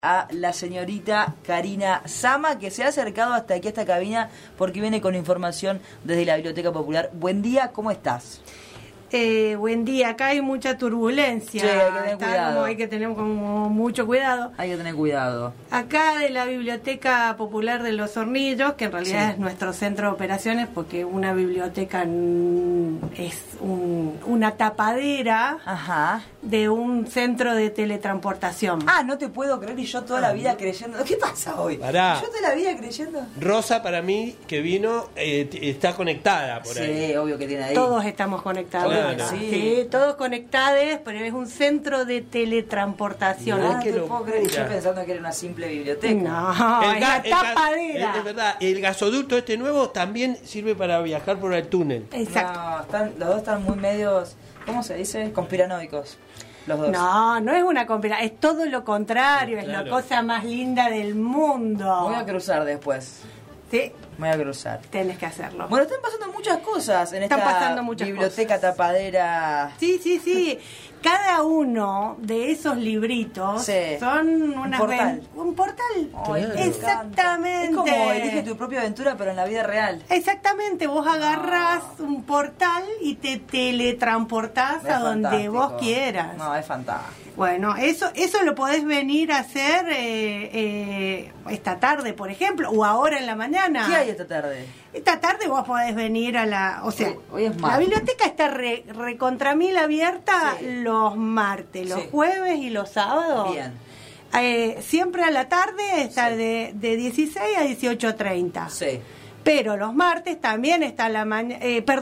A la señorita Karina Sama, que se ha acercado hasta aquí a esta cabina porque viene con información desde la Biblioteca Popular. Buen día, ¿cómo estás? Buen día, acá hay mucha turbulencia. Sí, hay que tener cuidado. Hay que tener como mucho cuidado. Hay que tener cuidado. Acá de la Biblioteca Popular de Los Hornillos, que en realidad es nuestro centro de operaciones, porque una biblioteca es una tapadera de un centro de teletransportación. Ah, no te puedo creer, y yo toda la vida creyendo. ¿Qué pasa hoy? Pará. Yo toda la vida creyendo. Rosa, para mí, que vino, está conectada por ahí. Sí, obvio que tiene ahí. Todos estamos conectados. Claro. Sí, todos conectados, pero es un centro de teletransportación. No te puedo creer, y yo pensando que era una simple biblioteca. No, es la tapadera. Es verdad, el gasoducto este nuevo también sirve para viajar por el túnel. Exacto. No, los dos están muy medios, ¿cómo se dice? Conspiranoicos. Los dos. No es una conspiración, es todo lo contrario, Claro. es la cosa más linda del mundo. Voy a cruzar después. Sí, Voy a cruzar. tenés que hacerlo. Bueno, están pasando muchas cosas en Están esta pasando muchas biblioteca cosas. tapadera. Sí. Cada uno de esos libritos son un portal. un portal. Ay, me Exactamente. encanta. Es como elige tu propia aventura, pero en la vida real. Exactamente, vos agarrás un portal y te teletransportás a donde fantástico. vos quieras. No, es fantástico. Bueno, eso lo podés venir a hacer esta tarde, por ejemplo, o ahora en la mañana. ¿Qué hay esta tarde? Esta tarde vos podés venir a la... O sea, Hoy es la martes. biblioteca está recontra mil abierta los martes, los Sí. jueves y los sábados. Bien. Siempre a la tarde está de 16 a 18:30. Sí. Pero los martes también está la mañana...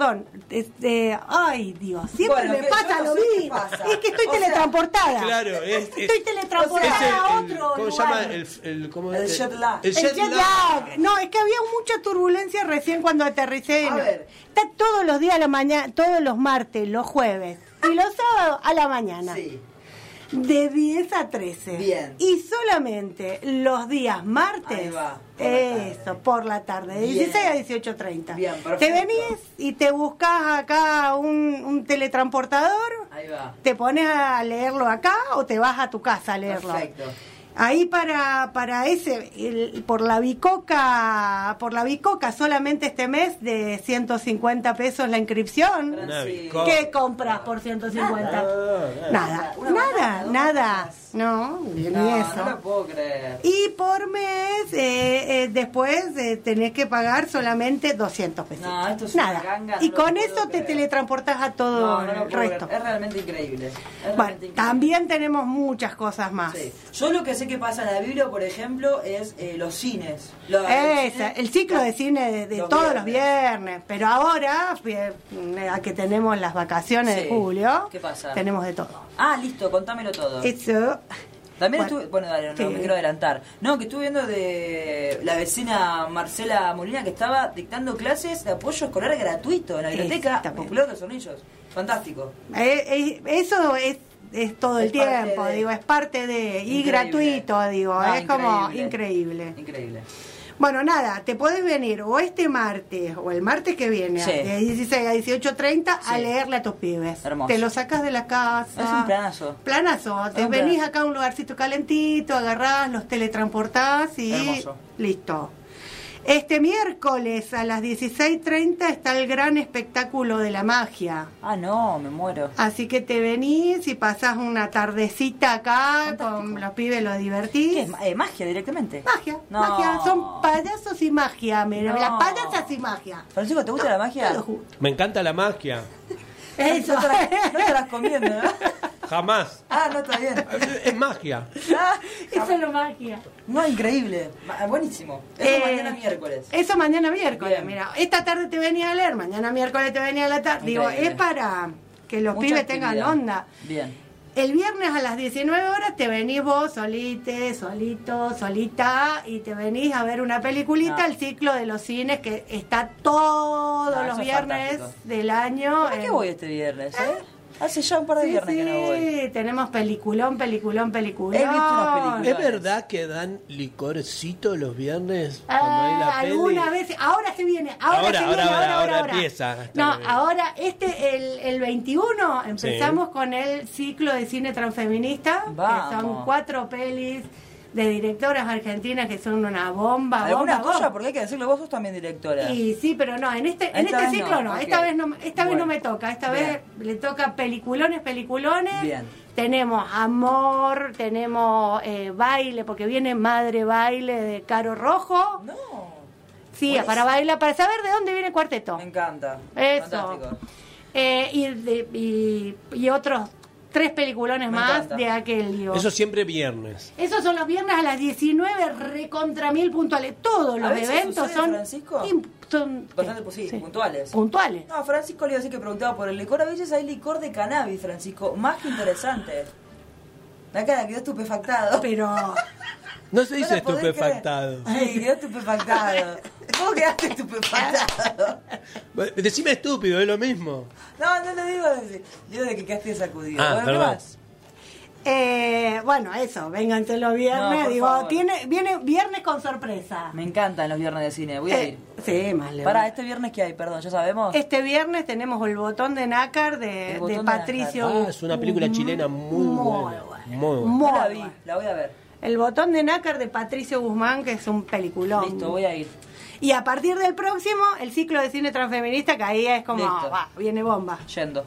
ay, Dios, siempre Bueno, me que pasa yo no lo sé qué mismo. pasa. Es que estoy O sea, teletransportada. Claro, Estoy teletransportada a otro ¿cómo se lugar. llama? ¿Cómo El es? jet lag. El El jet lag. No, es que había mucha turbulencia recién cuando aterricé. A ver. Está todos los días a la mañana, todos los martes, los jueves y los sábados a la mañana. Sí. De 10 a 13. Bien. Y solamente los días martes. Ahí va, por la Eso, tarde. por la tarde, de Bien. 16 a 18:30. Bien, perfecto. Te venís y te buscas acá un teletransportador. Ahí va. Te pones a leerlo acá o te vas a tu casa a leerlo. Perfecto. Ahí para ese, por la bicoca solamente este mes de 150 pesos la inscripción. Una Sí. bicoca. ¿Qué compras por 150? Nada. Una banana, dos Nada. bananas. No, ni No eso. lo puedo creer. Y por mes, después tenés que pagar solamente 200 pesos. No, esto es una Nada. ganga, no Y lo con puedo eso te creer. teletransportás a todo No lo el puedo resto. creer. Es realmente increíble. Es Bueno, realmente increíble. también tenemos muchas cosas más. Sí. Yo lo que sé que pasa en la Biblia, por ejemplo, es los cines. El ciclo de cine de los todos los viernes, pero ahora que tenemos las vacaciones Sí. de julio, ¿Qué pasa? tenemos de todo. Ah, listo, contámelo todo. Eso. También Bueno, estuve, bueno, dale, no sí. me quiero adelantar. No, que estuve viendo de la vecina Marcela Molina que estaba dictando clases de apoyo escolar gratuito en la Biblioteca Exactamente. Popular de Los Hornillos. Fantástico. Eso es todo el Es parte tiempo, de- digo, es parte de... Y Increíble. gratuito, digo, No, es como increíble. Increíble. Bueno, nada, te podés venir o este martes o el martes que viene, Sí. de 16 a 18:30, a Sí. leerle a tus pibes. Hermoso. Te lo sacas de la casa. Es un planazo. Planazo. Te un venís planazo. acá a un lugarcito calentito, agarrás, los teletransportás y Hermoso. listo. Este miércoles a las 16:30 está el gran espectáculo de la magia. Ah, no, me muero. Así que te venís y pasás una tardecita acá Fantástico. con los pibes, los divertís. ¿Qué es? Magia directamente. Magia, No. magia, son payasos y magia, mira, No. las payasas y magia. Francisco, ¿te gusta la magia? Todo junto. Me encanta la magia. Eso. No te estarás comiendo, ¿no? Jamás. Ah, no, está bien. Es magia. Ah, Eso es lo magia. no, increíble. Buenísimo. Eso mañana miércoles. Eso mañana miércoles, Bien. mira. Esta tarde te venía a leer, mañana miércoles te venía a la tarde. Digo, Increíble. es para que los Mucha pibes tengan actividad. onda. Bien. El viernes a las 19 horas te venís vos solite, solito, solita y te venís a ver una peliculita, No. el ciclo de los cines que está todos No, los eso es viernes fantástico. del año. ¿Por qué voy este viernes, Hace ya un par de Sí, viernes que no voy. sí, tenemos peliculón. He visto unas películas. ¿Es verdad que dan licorcito los viernes cuando hay la peli? Alguna vez, ahora se viene, Ahora empieza. No, Está bien. ahora el 21 empezamos con el ciclo de cine transfeminista, que son Vamos. 4 pelis de directoras argentinas que son una bomba. ¿Alguna tuya? Porque hay que decirlo, vos sos también directora. Y sí, pero no, en este ciclo no. Okay. Esta vez no me toca. Esta vez le toca peliculones. Bien. Tenemos Amor, tenemos Baile, porque viene Madre Baile de Caro Rojo. No. Sí, pues, para bailar, para saber de dónde viene el cuarteto. Me encanta. Eso. Fantástico. Y otros 3 peliculones más de aquel lío. Eso siempre viernes. Esos son los viernes a las 19, recontra 1000 puntuales. Todos los eventos son... Francisco? Son bastante sí, puntuales. Puntuales. No, Francisco le iba a decir que preguntaba por el licor. A veces hay licor de cannabis, Francisco. Más que interesante. La cara quedó estupefactado. Pero... No se dice estupefactado. Sí, quedó estupefactado. ¿Cómo quedaste estupefactado? Decime estúpido, es lo mismo. No lo digo así. Digo de que quedaste sacudido. Ah, perdón. Bueno, eso, vénganse los viernes. No, digo, viene viernes con sorpresa. Me encantan los viernes de cine, voy a ir. Sí, más le Para este viernes, ¿qué hay? Perdón, ¿ya sabemos? Este viernes tenemos El Botón de Nácar de Patricio. Es una película chilena muy buena. No la vi, la voy a ver. El Botón de Nácar de Patricio Guzmán, que es un peliculón. Listo, voy a ir. Y a partir del próximo, el ciclo de cine transfeminista, que ahí es como, viene bomba. Yendo.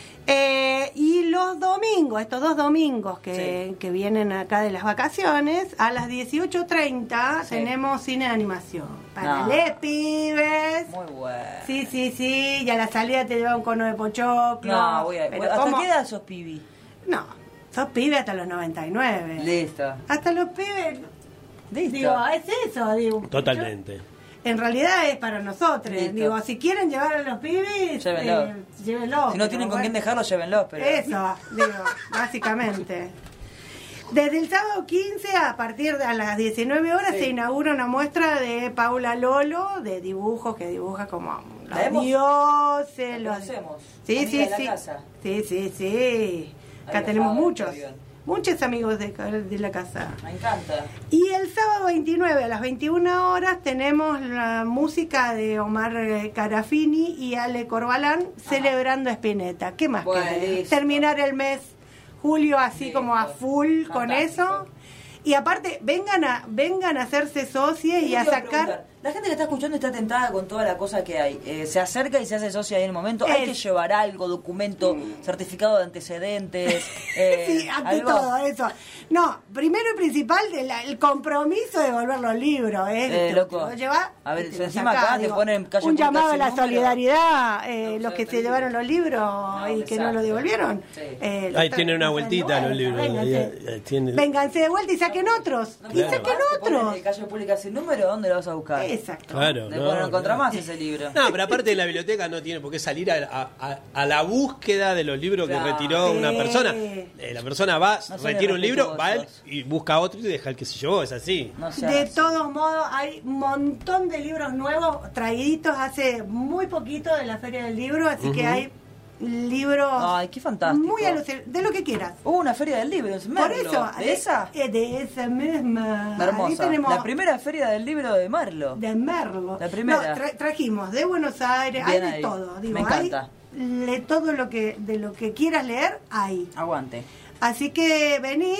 Y los domingos, estos 2 domingos que vienen acá de las vacaciones, a las 18:30 tenemos cine de animación. Para les pibes. Muy bueno. Sí, y a la salida te lleva un cono de pochoclo. No, voy a ir. ¿Hasta qué edad sos pibi? No. Sos pibe hasta los 99. Listo. Hasta los pibes. Listo. Digo, es eso, digo. Totalmente. En realidad es para nosotros. Listo. Digo, si quieren llevar a los pibes, llévenlos. Si no tienen con quién dejarlos, llévenlos. Pero... Eso, digo, básicamente. Desde el sábado 15, a partir de las 19 horas, se inaugura una muestra de Paula Lolo, de dibujos, que dibuja como los dioses. ¿La conocemos? Sí. De la casa. Sí. Acá tenemos muchos amigos de la casa. Me encanta. Y el sábado 29 a las 21 horas tenemos la música de Omar Carafini y Ale Corbalán celebrando Spinetta. ¿Qué más querés? Terminar el mes julio así como a full con eso. Y aparte, vengan a hacerse socios y a sacar... La gente que está escuchando está tentada con toda la cosa que hay. Se acerca y se hace socia ahí en el momento. Hay que llevar algo, documento, certificado de antecedentes. Sí, ante todo eso. No, primero y principal, el compromiso de devolver los libros. Loco. A ver, encima acá te ponen calle un llamado a la solidaridad. Los que se llevaron los libros y que no lo devolvieron. Ahí tienen una vueltita los libros. Vénganse de vuelta y saquen otros. Y saquen otros. En calle pública sin número, ¿dónde lo vas a buscar? Exacto. Claro. No encuentra más ese libro. No, pero aparte de la biblioteca no tiene por qué salir a la búsqueda de los libros que retiró una persona. La persona va, retira un libro, va y busca otro y deja el que se llevó, es así. De todos modos, hay un montón de libros nuevos traíditos hace muy poquito de la Feria del Libro, así que hay libros. Ay, qué fantástico. Muy de lo que quieras. Una feria del libro, es Merlo. Por eso, ¿De esa? De esa misma. Hermosa. La primera feria del libro de Merlo. De Merlo. La primera. No, trajimos de Buenos Aires, bien, hay de todo. Digo, me encanta. De todo de lo que quieras leer, hay. Aguante. Así que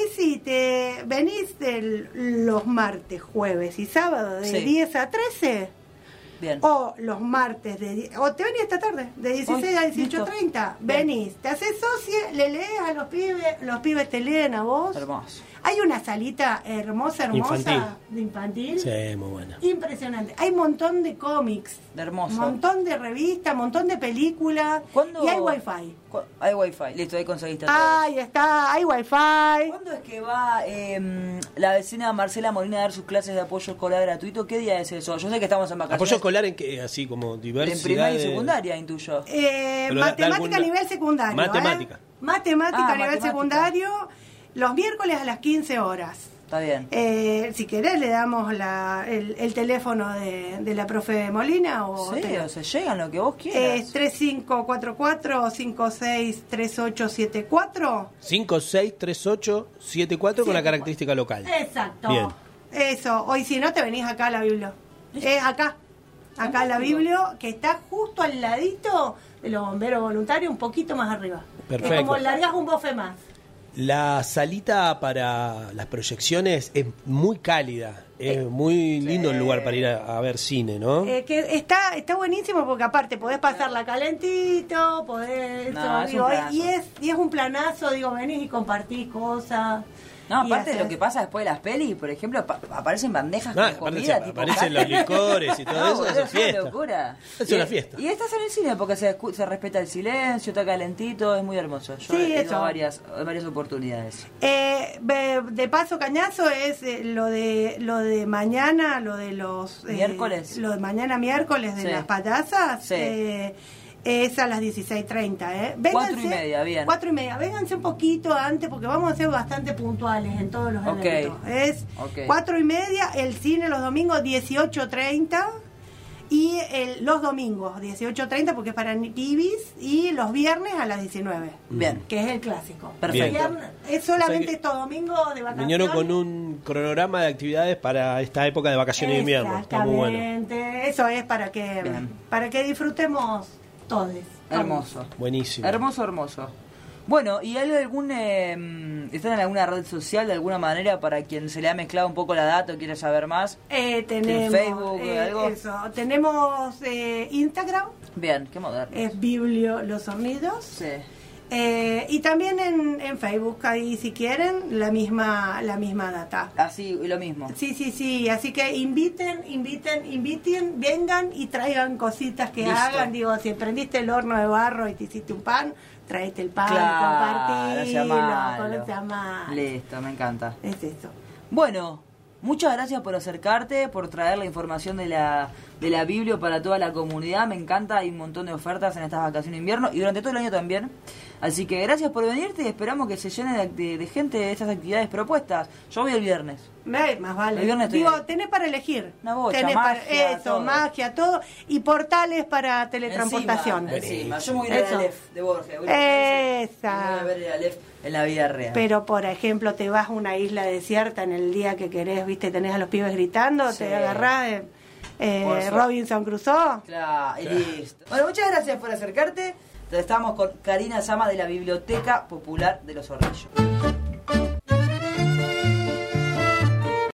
venís los martes, jueves y sábado de 10 a 13. Bien. O los martes, o te venís esta tarde, de 16 a 18:30. Venís, te haces socia, le lees a los pibes te leen a vos. Hermoso. Hay una salita hermosa de infantil. Sí, muy buena. Impresionante. Hay un montón de cómics. De hermoso. Un montón de revistas, un montón de películas. Y hay wifi. Hay wifi, listo, ahí conseguiste todo. Ahí está, hay wifi. ¿Cuándo es que va la vecina Marcela Molina a dar sus clases de apoyo escolar gratuito? ¿Qué día es eso? Yo sé que estamos en vacaciones. ¿Apoyo escolar en qué? Así como diversidad. En primaria y secundaria, intuyo. Matemática a nivel secundario. Matemática. Matemática a nivel secundario. Los miércoles a las 15 horas. Está bien. Si querés le damos el teléfono de la profe Molina. O se llegan lo que vos quieras. Es 3544-563874. 563874 con la característica local. Exacto. Bien. Eso. Hoy si no te venís acá a la Biblia. Es acá en la Biblia, que está justo al ladito de los bomberos voluntarios, un poquito más arriba. Perfecto. Es como largás un bofe más. La salita para las proyecciones es muy cálida. Es muy lindo el lugar para ir a ver cine, ¿no? Que está buenísimo porque aparte podés pasarla calentito, podés... y es un planazo, venís y compartís cosas... No, aparte de lo que pasa después de las pelis, por ejemplo, aparecen bandejas con comida. Aparecen los licores y todo eso, es fiesta. Una locura. Es una fiesta. Y estás en el cine porque se respeta el silencio, está calentito, es muy hermoso. Yo he ido a varias oportunidades. De paso, cañazo es lo de mañana, lo de los... miércoles. Lo de mañana miércoles de las payasas. Sí. Es a las 16:30, Vénganse, 4:30, bien. 4:30, vénganse un poquito antes porque vamos a ser bastante puntuales en todos los eventos. Es 4:30, el cine los domingos 18:30 y los domingos 18:30 porque es para pibis y los viernes a las 19. Bien. Que es el clásico. Perfecto. Es solamente estos domingos de vacaciones. Vinieron con un cronograma de actividades para esta época de vacaciones de invierno. Está muy bueno. Eso es para que disfrutemos. Hermoso. Buenísimo. Hermoso. Bueno, ¿y hay están en alguna red social de alguna manera para quien se le ha mezclado un poco la data o quiere saber más? Tenemos Facebook, algo. Eso. Tenemos Instagram. Bien, qué moderno. Es Biblio Los Hornillos. Sí. Y también en Facebook, ahí si quieren, la misma data. Así, lo mismo. Sí, así que inviten, vengan y traigan cositas que hagan. Digo, si prendiste el horno de barro y te hiciste un pan, traete el pan, compartilo, no sea malo. Listo, me encanta. Es eso. Bueno, muchas gracias por acercarte, por traer la información de la Biblia para toda la comunidad. Me encanta, hay un montón de ofertas en estas vacaciones de invierno y durante todo el año también. Así que gracias por venirte y esperamos que se llene de gente de estas actividades propuestas. Yo voy el viernes. Más vale. El viernes tenés para elegir. Una bocha, tenés magia, todo. Magia, todo. Y portales para teletransportación. Encima. Yo me voy a ir a la Aleph de Borges. Voy a ver el Aleph en la vida real. Pero, por ejemplo, te vas a una isla desierta en el día que querés, tenés a los pibes gritando, te agarrás Robinson Crusoe. Claro, y listo. Bueno, muchas gracias por acercarte. Estamos con Karina Sama de la Biblioteca Popular de Los Hornillos.